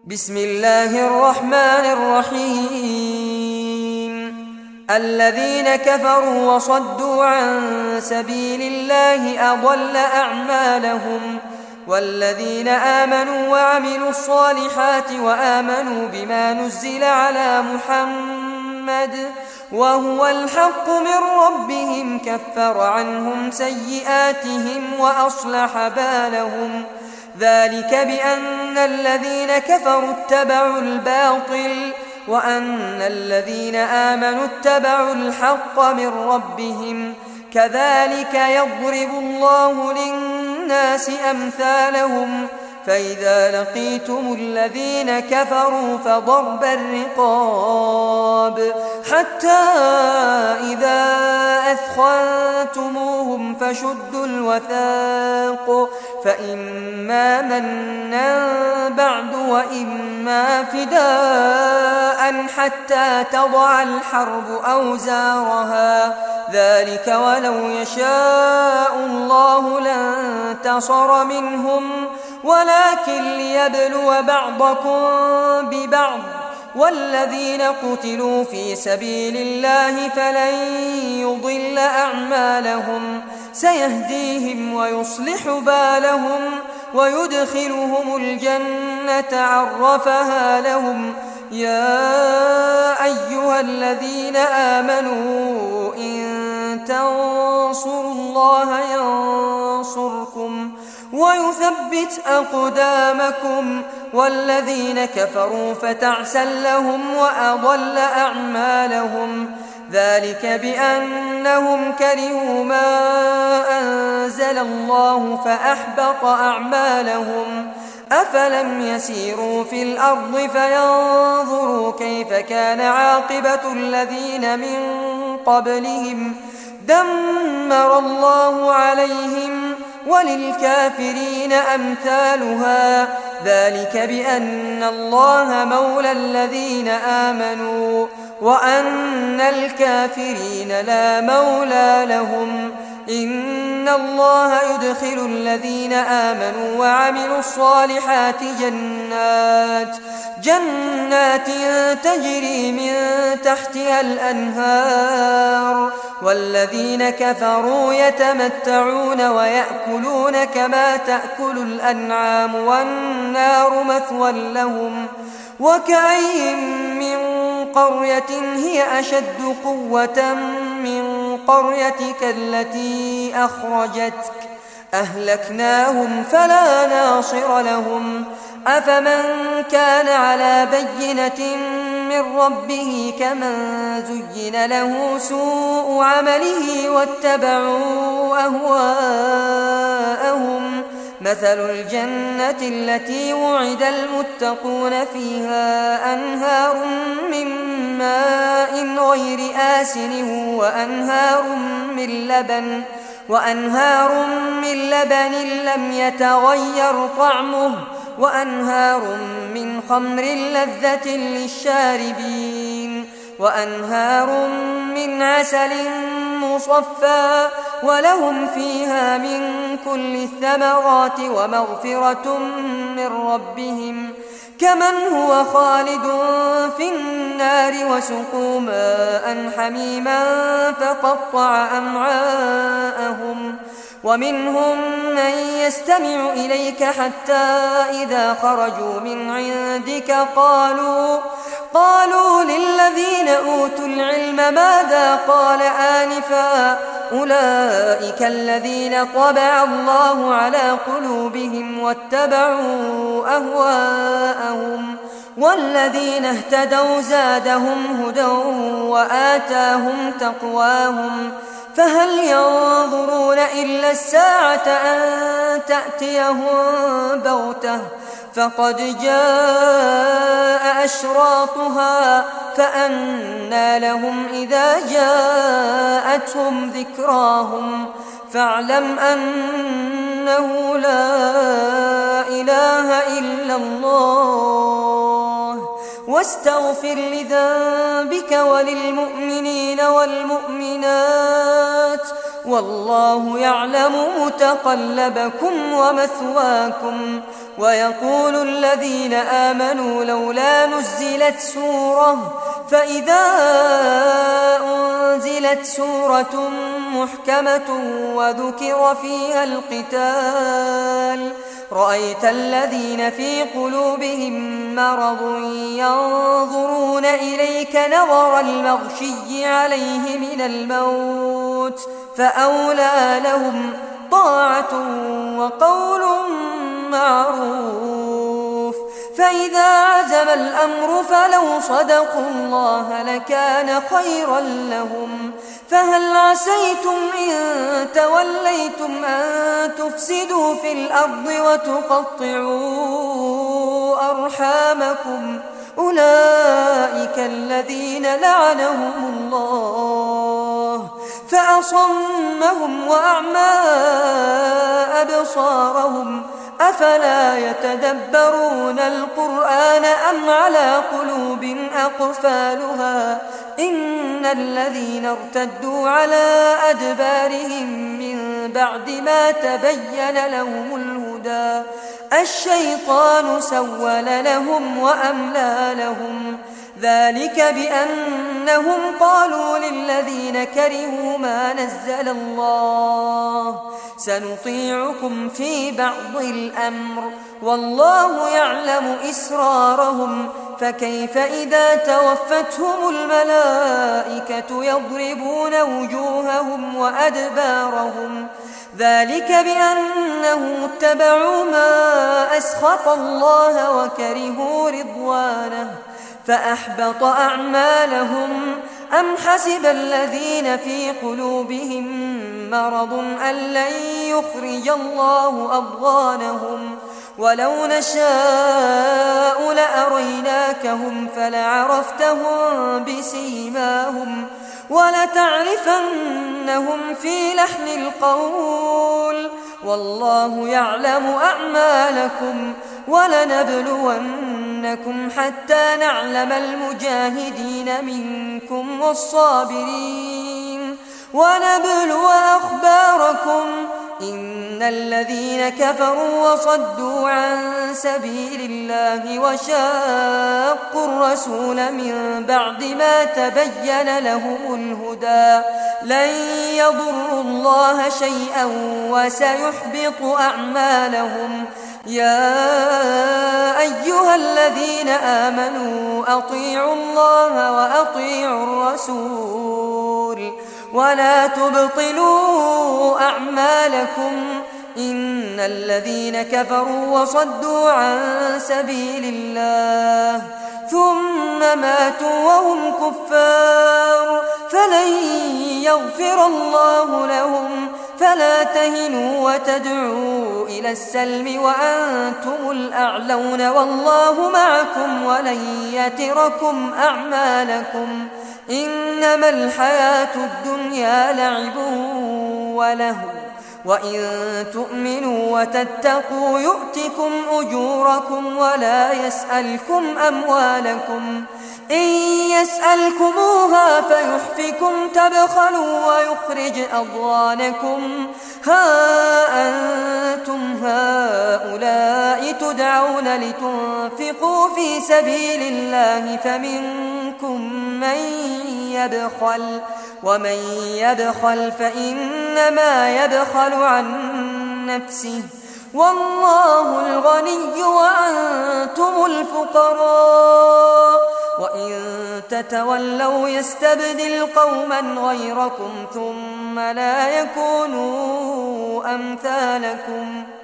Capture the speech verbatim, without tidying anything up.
بسم الله الرحمن الرحيم الذين كفروا وصدوا عن سبيل الله أضل أعمالهم والذين آمنوا وعملوا الصالحات وآمنوا بما نزل على محمد وهو الحق من ربهم كفر عنهم سيئاتهم وأصلح بالهم ذلك بأن الذين كفروا اتبعوا الباطل وأن الذين آمنوا اتبعوا الحق من ربهم كذلك يضرب الله للناس أمثالهم فإذا لقيتم الذين كفروا فضرب الرقاب حتى إذا أثخنتموهم فشدوا الوثاق فإما منا بعد وإما فداء حتى تضع الحرب أوزارها ذلك ولو يشاء الله لانتصر منهم ولكن ليبلو بعضكم ببعض والذين قتلوا في سبيل الله فلن يضل أعمالهم سيهديهم ويصلح بالهم ويدخلهم الجنة عرفها لهم يا أيها الذين آمنوا إن تنصروا الله ينصركم ويثبت أقدامكم والذين كفروا فتعسا لهم وأضل أعمالهم ذلك بأنهم كرهوا ما أنزل الله فأحبط أعمالهم أفلم يسيروا في الأرض فينظروا كيف كان عاقبة الذين من قبلهم دمر الله عليهم وللكافرين أمثالها ذلك بأن الله مولى الذين آمنوا وأن الكافرين لا مولى لهم إن الله يدخل الذين آمنوا وعملوا الصالحات جنات جنات تجري من تحتها الأنهار والذين كفروا يتمتعون ويأكلون كما تأكل الأنعام والنار مثوى لهم وكأي من قرية هي أشد قوة من قريتك التي أخرجتك أهلكناهم فلا ناصر لهم أفمن كان على بينة من ربه كمن زين له سوء عمله واتبعوا أهواءهم مثل الجنة التي وعد المتقون فيها أنهار من ماء غير آسن وأنهار من لبن وأنهار من لبن لم يتغير طعمه وأنهار من خمر لذة للشاربين وأنهار من عسل مصفى ولهم فيها من كل الثمرات ومغفرة من ربهم كمن هو خالد في النار وسقوا ماء حميما فقطع أمعاءهم ومنهم من يستمع إليك حتى إذا خرجوا من عندك قالوا قالوا للذين أوتوا العلم ماذا قال آنفا أولئك الذين طبع الله على قلوبهم واتبعوا أهواءهم والذين اهتدوا زادهم هدى وآتاهم تقواهم فهل ينظرون إلا الساعة أن تأتيهم بغتة فقد جاء أشراطها فأنى لهم إذا جاءتهم ذكراهم فاعلم أنه لا إله إلا الله واستغفر لذنبك وللمؤمنين والمؤمنات والله يعلم متقلبكم ومثواكم ويقول الذين آمنوا لولا نزلت سورة فإذا أنزلت سورة محكمة وذكر فيها القتال رأيت الذين في قلوبهم مرض ينظرون إليك نظر المغشي عليه من الموت فأولى لهم طاعة وقول معروف فإذا عزم الأمر فلو صدقوا الله لكان خيرا لهم فهل عسيتم إن توليتم أن تفسدوا في الأرض وتقطعوا أرحامكم أولئك الذين لعنهم الله فأصمهم وأعمى أبصارهم أفلا يتدبرون القرآن أم على قلوب أقفالها إن الذين ارتدوا على أدبارهم من بعد ما تبين لهم الهدى الشيطان سول لهم وأملى لهم ذلك بأنهم قالوا للذين كرهوا ما نزل الله سنطيعكم في بعض الأمر والله يعلم إسرارهم فكيف إذا توفتهم الملائكة يضربون وجوههم وأدبارهم ذلك بأنهم اتبعوا ما أسخط الله وكرهوا رضوانه فأحبط أعمالهم أم حسب الذين في قلوبهم مرض أن لن يخرج الله أضغانهم ولو نشاء لأريناكهم فلعرفتهم بسيماهم ولتعرفنهم في لحن القول والله يعلم أعمالكم ولنبلونكم حتى نعلم المجاهدين منكم والصابرين ونبلو أخباركم إن الذين كفروا وصدوا عن سبيل الله وشاقوا الرسول من بعد ما تبين لهم الهدى لن يضروا الله شيئا وسيحبط أعمالهم يا أيها الذين آمنوا أطيعوا الله وأطيعوا الرسول ولا تبطلوا أعمالكم إن الذين كفروا وصدوا عن سبيل الله ثم ماتوا وهم كفار فلن يغفر الله لهم فلا تهنوا وتدعوا إلى السلم وأنتم الأعلون والله معكم ولن يتركم أعمالكم إنما الحياة الدنيا لعب ولهو وإن تؤمنوا وتتقوا يؤتكم أجوركم ولا يسألكم أموالكم إن يسألكموها فيحفكم تبخلوا ويخرج أضغانكم ها أنتم هؤلاء تدعون لتنفقوا في سبيل الله فمنكم من يبخل ومن يبخل فإنما يبخل عن نفسه والله الغني وأنتم الفقراء وإن تتولوا يستبدل قوما غيركم ثم لا يكونوا أمثالكم